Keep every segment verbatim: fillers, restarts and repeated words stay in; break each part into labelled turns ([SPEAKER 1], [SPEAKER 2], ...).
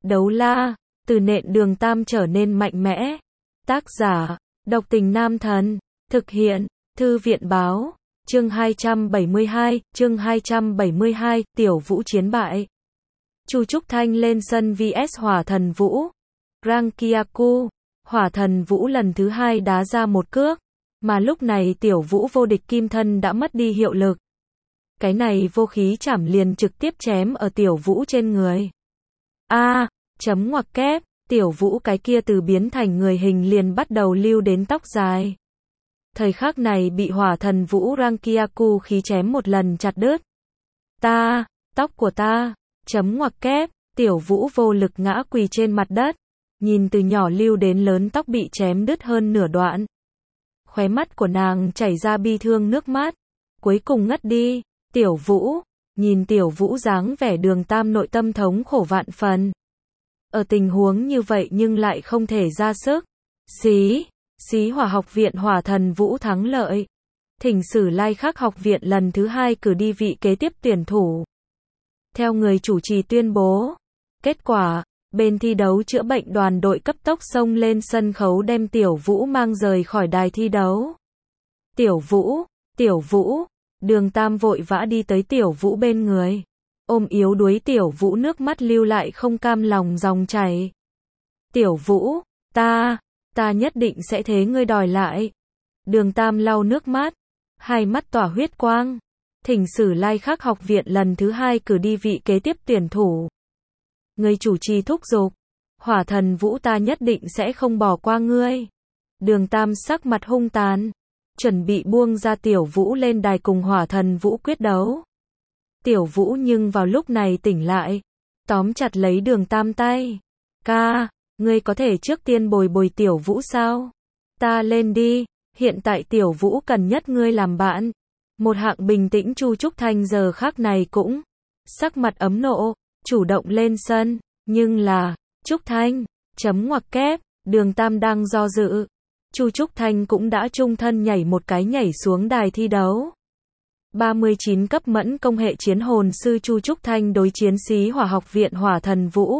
[SPEAKER 1] Đấu la, từ nện Đường Tam trở nên mạnh mẽ. Tác giả, Độc Tình Nam Thần. Thực hiện, Thư viện Báo. Chương hai trăm bảy mươi hai, chương hai trăm bảy mươi hai, Tiểu Vũ chiến bại. Chu Trúc Thanh lên sân vs Hỏa Thần Vũ. Rankiaku, Hỏa Thần Vũ lần thứ hai đá ra một cước, mà lúc này Tiểu Vũ vô địch kim thân đã mất đi hiệu lực. Cái này vô khí chảm liền trực tiếp chém ở Tiểu Vũ trên người. A, à, chấm ngoặc kép, Tiểu Vũ cái kia từ biến thành người hình liền bắt đầu lưu đến tóc dài. Thời khắc này bị Hỏa Thần Vũ Rankiaku khí chém một lần chặt đứt. Ta, tóc của ta, chấm ngoặc kép, Tiểu Vũ vô lực ngã quỳ trên mặt đất, nhìn từ nhỏ lưu đến lớn tóc bị chém đứt hơn nửa đoạn. Khóe mắt của nàng chảy ra bi thương nước mắt, cuối cùng ngất đi. Tiểu Vũ, nhìn Tiểu Vũ dáng vẻ Đường Tam nội tâm thống khổ vạn phần. Ở tình huống như vậy nhưng lại không thể ra sức. Xí, xí Hỏa học viện Hỏa Thần Vũ thắng lợi. Thỉnh Sử Lai Khắc học viện lần thứ hai cử đi vị kế tiếp tuyển thủ. Theo người chủ trì tuyên bố, kết quả, bên thi đấu chữa bệnh đoàn đội cấp tốc xông lên sân khấu đem Tiểu Vũ mang rời khỏi đài thi đấu. Tiểu Vũ, Tiểu Vũ, Đường Tam vội vã đi tới Tiểu Vũ bên người, ôm yếu đuối Tiểu Vũ, nước mắt lưu lại không cam lòng dòng chảy. Tiểu Vũ, ta, ta nhất định sẽ thế ngươi đòi lại. Đường Tam lau nước mắt, hai mắt tỏa huyết quang. Thỉnh Sử Lai Khắc học viện lần thứ hai cử đi vị kế tiếp tuyển thủ. Người chủ trì thúc giục, Hỏa Thần Vũ ta nhất định sẽ không bỏ qua ngươi. Đường Tam sắc mặt hung tàn, chuẩn bị buông ra Tiểu Vũ lên đài cùng Hỏa Thần Vũ quyết đấu. Tiểu Vũ nhưng vào lúc này tỉnh lại, tóm chặt lấy Đường Tam tay. Ca, ngươi có thể trước tiên bồi bồi Tiểu Vũ sao? Ta lên đi, hiện tại Tiểu Vũ cần nhất ngươi làm bạn. Một hạng bình tĩnh Chu Trúc Thanh giờ khắc này cũng sắc mặt ấm nộ, chủ động lên sân, nhưng là, Trúc Thanh, chấm ngoặc kép, Đường Tam đang do dự. Chu Trúc Thanh cũng đã trung thân nhảy một cái nhảy xuống đài thi đấu. ba mươi chín cấp mẫn công hệ chiến hồn sư Chu Trúc Thanh đối chiến sĩ Hỏa học viện Hỏa Thần Vũ.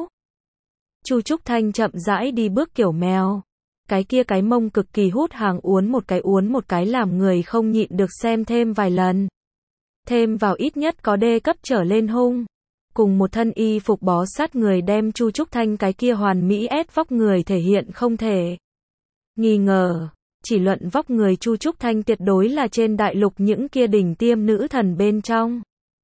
[SPEAKER 1] Chu Trúc Thanh chậm rãi đi bước kiểu mèo. Cái kia cái mông cực kỳ hút hàng, uốn một cái uốn một cái làm người không nhịn được xem thêm vài lần. Thêm vào ít nhất có đê cấp trở lên hung. Cùng một thân y phục bó sát người đem Chu Trúc Thanh cái kia hoàn mỹ ép vóc người thể hiện không thể nghi ngờ. Chỉ luận vóc người Chu Trúc Thanh tuyệt đối là trên đại lục những kia đỉnh tiêm nữ thần bên trong.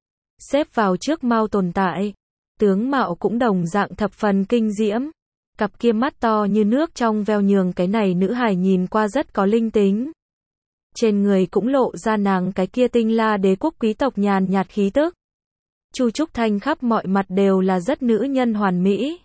[SPEAKER 1] Xếp vào trước mao tồn tại. Tướng mạo cũng đồng dạng thập phần kinh diễm. Cặp kia mắt to như nước trong veo nhường cái này nữ hài nhìn qua rất có linh tính. Trên người cũng lộ ra nàng cái kia tinh la đế quốc quý tộc nhàn nhạt khí tức. Chu Trúc Thanh khắp mọi mặt đều là rất nữ nhân hoàn mỹ.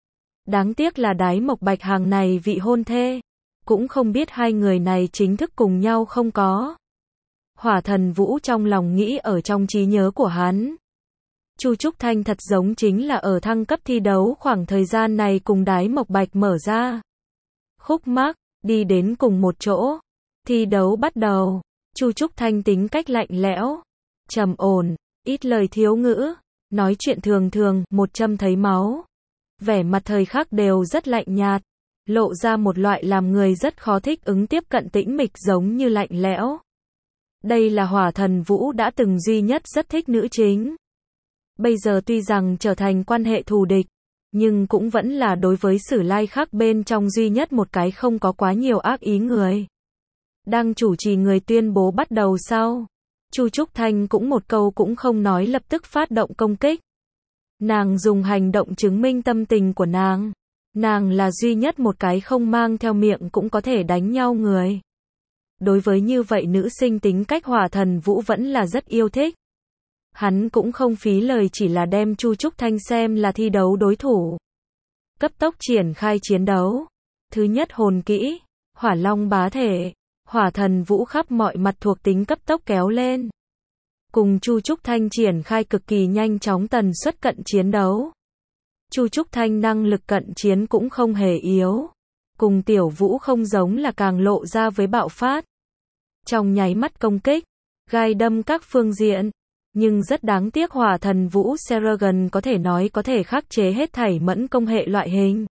[SPEAKER 1] Đáng tiếc là Đái Mộc Bạch hàng này vị hôn thê. Cũng không biết hai người này chính thức cùng nhau không có. Hỏa Thần Vũ trong lòng nghĩ ở trong trí nhớ của hắn. Chu Trúc Thanh thật giống chính là ở thăng cấp thi đấu khoảng thời gian này cùng Đái Mộc Bạch mở ra khúc mắc, đi đến cùng một chỗ. Thi đấu bắt đầu. Chu Trúc Thanh tính cách lạnh lẽo, trầm ổn, ít lời thiếu ngữ, nói chuyện thường thường, một châm thấy máu. Vẻ mặt thời khắc đều rất lạnh nhạt, lộ ra một loại làm người rất khó thích ứng tiếp cận tĩnh mịch giống như lạnh lẽo. Đây là Hỏa Thần Vũ đã từng duy nhất rất thích nữ chính. Bây giờ tuy rằng trở thành quan hệ thù địch, nhưng cũng vẫn là đối với Sử Lai Khắc bên trong duy nhất một cái không có quá nhiều ác ý người. Đang chủ trì người tuyên bố bắt đầu sau. Chu Trúc Thanh cũng một câu cũng không nói lập tức phát động công kích. Nàng dùng hành động chứng minh tâm tình của nàng. Nàng là duy nhất một cái không mang theo miệng cũng có thể đánh nhau người. Đối với như vậy nữ sinh tính cách Hỏa Thần Vũ vẫn là rất yêu thích. Hắn cũng không phí lời chỉ là đem Chu Trúc Thanh xem là thi đấu đối thủ. Cấp tốc triển khai chiến đấu. Thứ nhất hồn kỹ, Hỏa Long bá thể. Hỏa Thần Vũ khắp mọi mặt thuộc tính cấp tốc kéo lên. Cùng Chu Trúc Thanh triển khai cực kỳ nhanh chóng tần suất cận chiến đấu. Chu Trúc Thanh năng lực cận chiến cũng không hề yếu. Cùng Tiểu Vũ không giống là càng lộ ra với bạo phát. Trong nháy mắt công kích, gai đâm các phương diện. Nhưng rất đáng tiếc hỏa thần vũ Seragon có thể nói có thể khắc chế hết thảy mẫn công hệ loại hình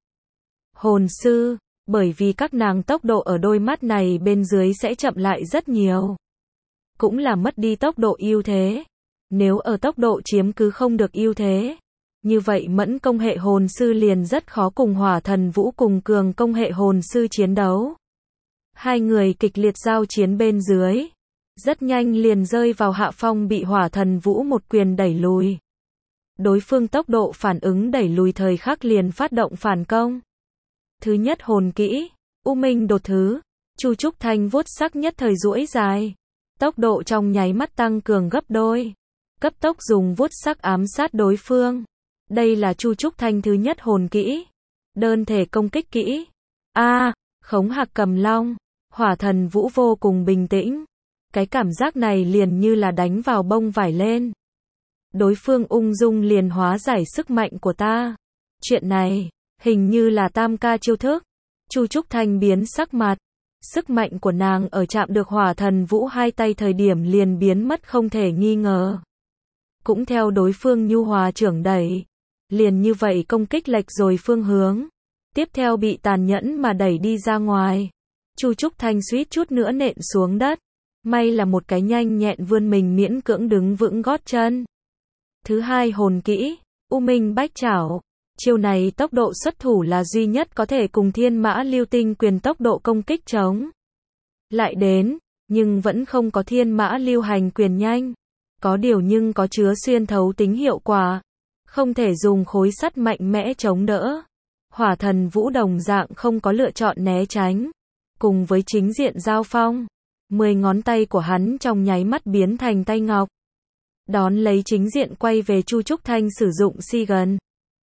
[SPEAKER 1] hồn sư, bởi vì các nàng tốc độ ở đôi mắt này bên dưới sẽ chậm lại rất nhiều. Cũng là mất đi tốc độ ưu thế. Nếu ở tốc độ chiếm cứ không được ưu thế, như vậy mẫn công hệ hồn sư liền rất khó cùng hỏa thần vũ cùng cường công hệ hồn sư chiến đấu. Hai người kịch liệt giao chiến bên dưới, rất nhanh liền rơi vào hạ phong bị hỏa thần vũ một quyền đẩy lùi. Đối phương tốc độ phản ứng đẩy lùi thời khắc liền phát động phản công. Thứ nhất hồn kỹ, U Minh đột thứ, Chu Trúc Thanh vuốt sắc nhất thời duỗi dài. Tốc độ trong nháy mắt tăng cường gấp đôi. Cấp tốc dùng vuốt sắc ám sát đối phương. Đây là Chu Trúc Thanh thứ nhất hồn kỹ. Đơn thể công kích kỹ. A, à, khống hạc cầm long. Hỏa thần vũ vô cùng bình tĩnh. Cái cảm giác này liền như là đánh vào bông vải lên. Đối phương ung dung liền hóa giải sức mạnh của ta. Chuyện này, hình như là tam ca chiêu thức. Chu Trúc Thanh biến sắc mặt. Sức mạnh của nàng ở chạm được hỏa thần vũ hai tay thời điểm liền biến mất không thể nghi ngờ. Cũng theo đối phương nhu hòa trưởng đẩy. Liền như vậy công kích lệch rồi phương hướng. Tiếp theo bị tàn nhẫn mà đẩy đi ra ngoài. Chu Trúc Thanh suýt chút nữa nện xuống đất. May là một cái nhanh nhẹn vươn mình miễn cưỡng đứng vững gót chân. Thứ hai hồn kỹ, U Minh bách chảo. Chiêu này tốc độ xuất thủ là duy nhất có thể cùng thiên mã lưu tinh quyền tốc độ công kích chống lại đến, nhưng vẫn không có thiên mã lưu hành quyền nhanh. Có điều nhưng có chứa xuyên thấu tính hiệu quả. Không thể dùng khối sắt mạnh mẽ chống đỡ. Hỏa thần vũ đồng dạng không có lựa chọn né tránh. Cùng với chính diện giao phong. Mười ngón tay của hắn trong nháy mắt biến thành tay ngọc. Đón lấy chính diện quay về Chu Trúc Thanh sử dụng si gần.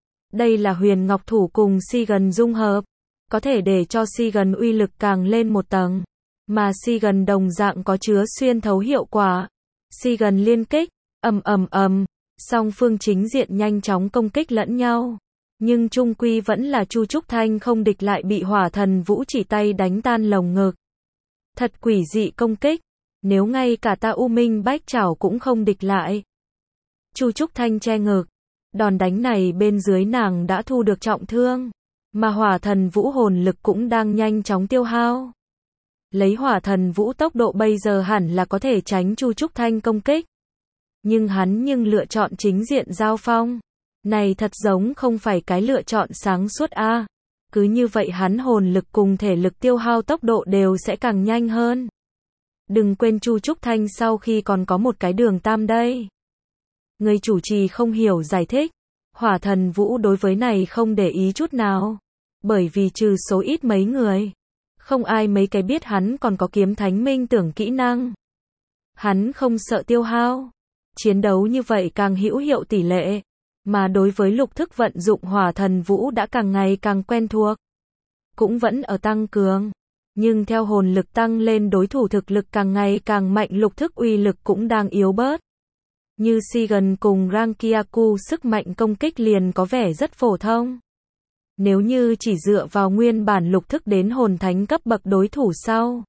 [SPEAKER 1] Đây là huyền ngọc thủ cùng si gần dung hợp. Có thể để cho si gần uy lực càng lên một tầng. Mà si gần đồng dạng có chứa xuyên thấu hiệu quả. Si gần liên kích, ầm ầm ầm, song phương chính diện nhanh chóng công kích lẫn nhau. Nhưng chung quy vẫn là Chu Trúc Thanh không địch lại bị hỏa thần vũ chỉ tay đánh tan lồng ngực. Thật quỷ dị công kích, nếu ngay cả ta U Minh bách chảo cũng không địch lại. Chu Trúc Thanh che ngực, đòn đánh này bên dưới nàng đã thu được trọng thương, mà hỏa thần vũ hồn lực cũng đang nhanh chóng tiêu hao. Lấy hỏa thần vũ tốc độ bây giờ hẳn là có thể tránh Chu Trúc Thanh công kích. Nhưng hắn nhưng lựa chọn chính diện giao phong. Này thật giống không phải cái lựa chọn sáng suốt a. À. Cứ như vậy hắn hồn lực cùng thể lực tiêu hao tốc độ đều sẽ càng nhanh hơn. Đừng quên Chu Trúc Thanh sau khi còn có một cái đường tam đây. Người chủ trì không hiểu giải thích. Hỏa thần vũ đối với này không để ý chút nào. Bởi vì trừ số ít mấy người. Không ai mấy cái biết hắn còn có kiếm thánh minh tưởng kỹ năng. Hắn không sợ tiêu hao. Chiến đấu như vậy càng hữu hiệu tỷ lệ. Mà đối với lục thức vận dụng hỏa thần vũ đã càng ngày càng quen thuộc. Cũng vẫn ở tăng cường. Nhưng theo hồn lực tăng lên đối thủ thực lực càng ngày càng mạnh lục thức uy lực cũng đang yếu bớt. Như Sigen cùng Rankiaku sức mạnh công kích liền có vẻ rất phổ thông. Nếu như chỉ dựa vào nguyên bản lục thức đến hồn thánh cấp bậc đối thủ sau.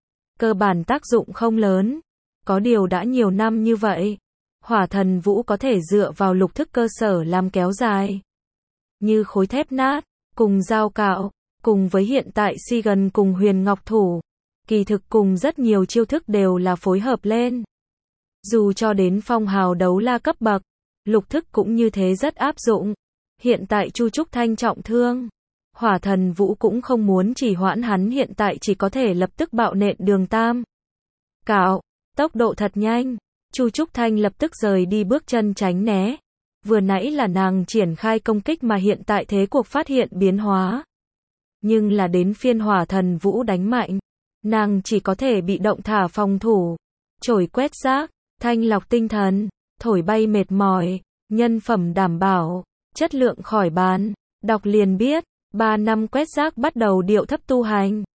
[SPEAKER 1] Cơ bản tác dụng không lớn. Có điều đã nhiều năm như vậy. Hỏa thần vũ có thể dựa vào lục thức cơ sở làm kéo dài. Như khối thép nát, cùng dao cạo, cùng với hiện tại Sigen cùng huyền ngọc thủ. Kỳ thực cùng rất nhiều chiêu thức đều là phối hợp lên. Dù cho đến phong hào đấu la cấp bậc, lục thức cũng như thế rất áp dụng. Hiện tại Chu Trúc Thanh trọng thương. Hỏa thần vũ cũng không muốn chỉ hoãn hắn hiện tại chỉ có thể lập tức bạo nện đường tam. Cạo, tốc độ thật nhanh. Chu Trúc Thanh lập tức rời đi bước chân tránh né. Vừa nãy là nàng triển khai công kích mà hiện tại thế cuộc phát hiện biến hóa. Nhưng là đến phiên hỏa thần vũ đánh mạnh. Nàng chỉ có thể bị động thả phòng thủ. Chổi quét rác, thanh lọc tinh thần, thổi bay mệt mỏi, nhân phẩm đảm bảo, chất lượng khỏi bàn. Đọc liền biết, ba năm quét rác bắt đầu điệu thấp tu hành.